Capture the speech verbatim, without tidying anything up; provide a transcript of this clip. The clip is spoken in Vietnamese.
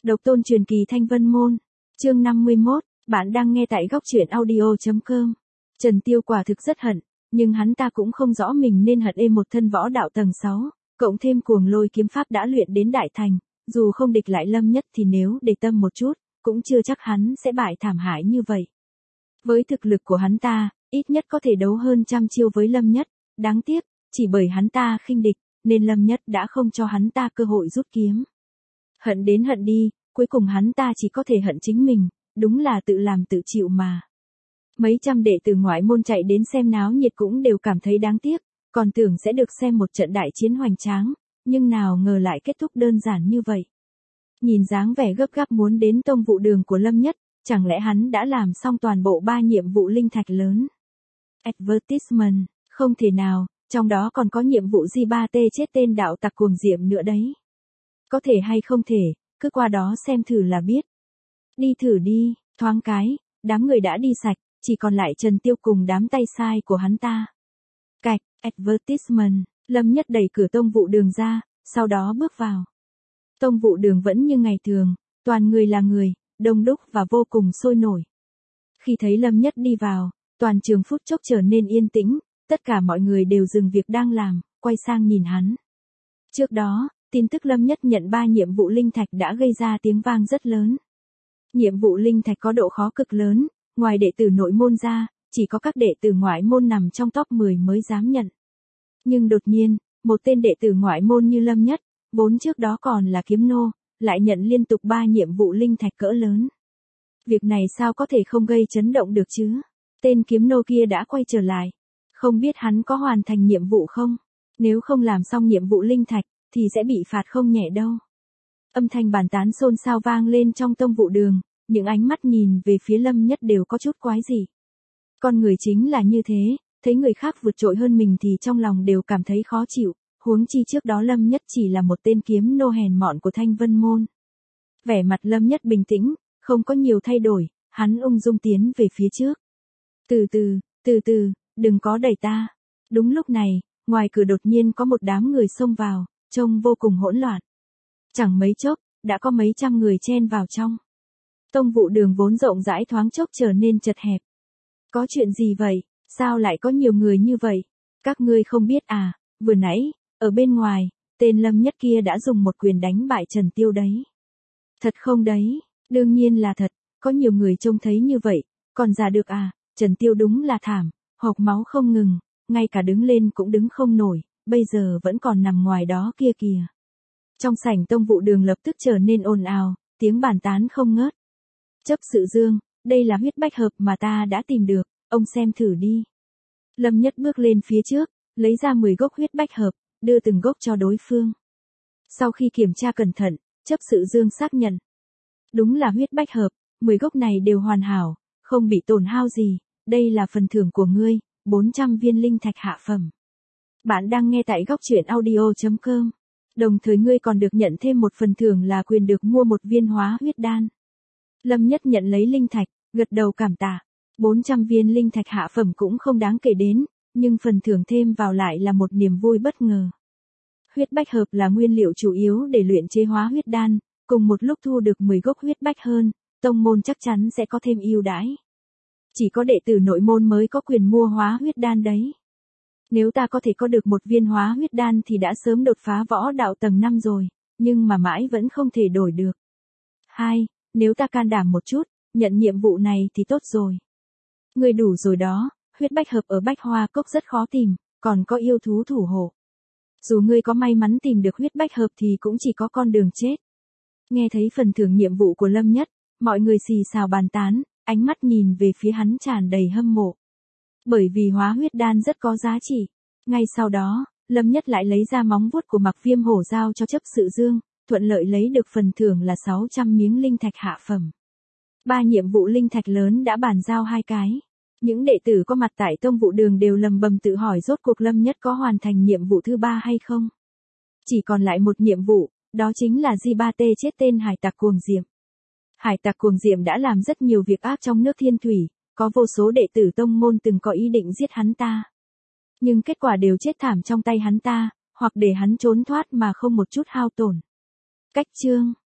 Độc tôn truyền kỳ Thanh Vân Môn. Chương năm mươi mốt, bạn đang nghe tại góc truyện audio chấm com. Trần Tiêu quả thực rất hận, nhưng hắn ta cũng không rõ mình nên hận êm một thân võ đạo tầng sáu, cộng thêm cuồng lôi kiếm pháp đã luyện đến đại thành, dù không địch lại Lâm Nhất thì nếu để tâm một chút, cũng chưa chắc hắn sẽ bại thảm hại như vậy. Với thực lực của hắn ta, ít nhất có thể đấu hơn trăm chiêu với Lâm Nhất, đáng tiếc, chỉ bởi hắn ta khinh địch, nên Lâm Nhất đã không cho hắn ta cơ hội rút kiếm. Hận đến hận đi, cuối cùng hắn ta chỉ có thể hận chính mình, đúng là tự làm tự chịu mà. Mấy trăm đệ tử ngoại môn chạy đến xem náo nhiệt cũng đều cảm thấy đáng tiếc, còn tưởng sẽ được xem một trận đại chiến hoành tráng, nhưng nào ngờ lại kết thúc đơn giản như vậy. Nhìn dáng vẻ gấp gáp muốn đến tông vụ đường của Lâm Nhất, chẳng lẽ hắn đã làm xong toàn bộ ba nhiệm vụ linh thạch lớn? Advertisement, không thể nào, trong đó còn có nhiệm vụ G ba T chết tên đạo tặc cuồng diệm nữa đấy. Có thể hay không thể, cứ qua đó xem thử là biết. Đi thử đi, thoáng cái, đám người đã đi sạch, chỉ còn lại Trần Tiêu cùng đám tay sai của hắn ta. Cạch, advertisement, Lâm Nhất đẩy cửa tông vụ đường ra, sau đó bước vào. Tông vụ đường vẫn như ngày thường, toàn người là người, đông đúc và vô cùng sôi nổi. Khi thấy Lâm Nhất đi vào, toàn trường phút chốc trở nên yên tĩnh, tất cả mọi người đều dừng việc đang làm, quay sang nhìn hắn. Trước đó, tin tức Lâm Nhất nhận ba nhiệm vụ linh thạch đã gây ra tiếng vang rất lớn. Nhiệm vụ linh thạch có độ khó cực lớn, ngoài đệ tử nội môn ra, chỉ có các đệ tử ngoại môn nằm trong top mười mới dám nhận. Nhưng đột nhiên, một tên đệ tử ngoại môn như Lâm Nhất, vốn trước đó còn là kiếm nô, lại nhận liên tục ba nhiệm vụ linh thạch cỡ lớn. Việc này sao có thể không gây chấn động được chứ? Tên kiếm nô kia đã quay trở lại. Không biết hắn có hoàn thành nhiệm vụ không? Nếu không làm xong nhiệm vụ linh thạch, thì sẽ bị phạt không nhẹ đâu. Âm thanh bàn tán xôn xao vang lên trong tông vụ đường, những ánh mắt nhìn về phía Lâm Nhất đều có chút quái dị. Con người chính là như thế, thấy người khác vượt trội hơn mình thì trong lòng đều cảm thấy khó chịu, huống chi trước đó Lâm Nhất chỉ là một tên kiếm nô hèn mọn của Thanh Vân Môn. Vẻ mặt Lâm Nhất bình tĩnh, không có nhiều thay đổi, hắn ung dung tiến về phía trước. Từ từ, từ từ, đừng có đẩy ta. Đúng lúc này, ngoài cửa đột nhiên có một đám người xông vào, trông vô cùng hỗn loạn. Chẳng mấy chốc, đã có mấy trăm người chen vào trong. Tông vụ đường vốn rộng rãi thoáng chốc trở nên chật hẹp. Có chuyện gì vậy? Sao lại có nhiều người như vậy? Các ngươi không biết à, vừa nãy, ở bên ngoài, tên Lâm Nhất kia đã dùng một quyền đánh bại Trần Tiêu đấy. Thật không đấy? Đương nhiên là thật, có nhiều người trông thấy như vậy, còn giả được à, Trần Tiêu đúng là thảm, hộc máu không ngừng, ngay cả đứng lên cũng đứng không nổi, bây giờ vẫn còn nằm ngoài đó kia kìa. Trong sảnh tông vụ đường lập tức trở nên ồn ào, tiếng bàn tán không ngớt. Chấp sự Dương, đây là huyết bách hợp mà ta đã tìm được, ông xem thử đi. Lâm Nhất bước lên phía trước, lấy ra mười gốc huyết bách hợp, đưa từng gốc cho đối phương. Sau khi kiểm tra cẩn thận, chấp sự Dương xác nhận. Đúng là huyết bách hợp, mười gốc này đều hoàn hảo, không bị tổn hao gì, đây là phần thưởng của ngươi, bốn trăm viên linh thạch hạ phẩm. Bạn đang nghe tại góc truyện audio chấm com. Đồng thời ngươi còn được nhận thêm một phần thưởng là quyền được mua một viên hóa huyết đan. Lâm Nhất nhận lấy linh thạch, gật đầu cảm tạ. bốn trăm viên linh thạch hạ phẩm cũng không đáng kể đến, nhưng phần thưởng thêm vào lại là một niềm vui bất ngờ. Huyết bách hợp là nguyên liệu chủ yếu để luyện chế hóa huyết đan, cùng một lúc thu được mười gốc huyết bách hơn, tông môn chắc chắn sẽ có thêm ưu đãi. Chỉ có đệ tử nội môn mới có quyền mua hóa huyết đan đấy. Nếu ta có thể có được một viên hóa huyết đan thì đã sớm đột phá võ đạo tầng năm rồi, nhưng mà mãi vẫn không thể đổi được. Hai, nếu ta can đảm một chút, nhận nhiệm vụ này thì tốt rồi. Người đủ rồi đó, huyết bách hợp ở Bách Hoa Cốc rất khó tìm, còn có yêu thú thủ hộ. Dù ngươi có may mắn tìm được huyết bách hợp thì cũng chỉ có con đường chết. Nghe thấy phần thưởng nhiệm vụ của Lâm Nhất, mọi người xì xào bàn tán, ánh mắt nhìn về phía hắn tràn đầy hâm mộ. Bởi vì hóa huyết đan rất có giá trị. Ngay sau đó, Lâm Nhất lại lấy ra móng vuốt của Mặc Viêm Hổ giao cho chấp sự Dương, thuận lợi lấy được phần thưởng là sáu trăm miếng linh thạch hạ phẩm. Ba nhiệm vụ linh thạch lớn đã bàn giao hai cái. Những đệ tử có mặt tại tông vụ đường đều lầm bầm tự hỏi rốt cuộc Lâm Nhất có hoàn thành nhiệm vụ thứ ba hay không. Chỉ còn lại một nhiệm vụ, đó chính là G ba T chết tên hải tặc cuồng diệm. Hải tặc cuồng diệm đã làm rất nhiều việc ác trong nước Thiên Thủy, có vô số đệ tử tông môn từng có ý định giết hắn ta. Nhưng kết quả đều chết thảm trong tay hắn ta, hoặc để hắn trốn thoát mà không một chút hao tổn. Cách chương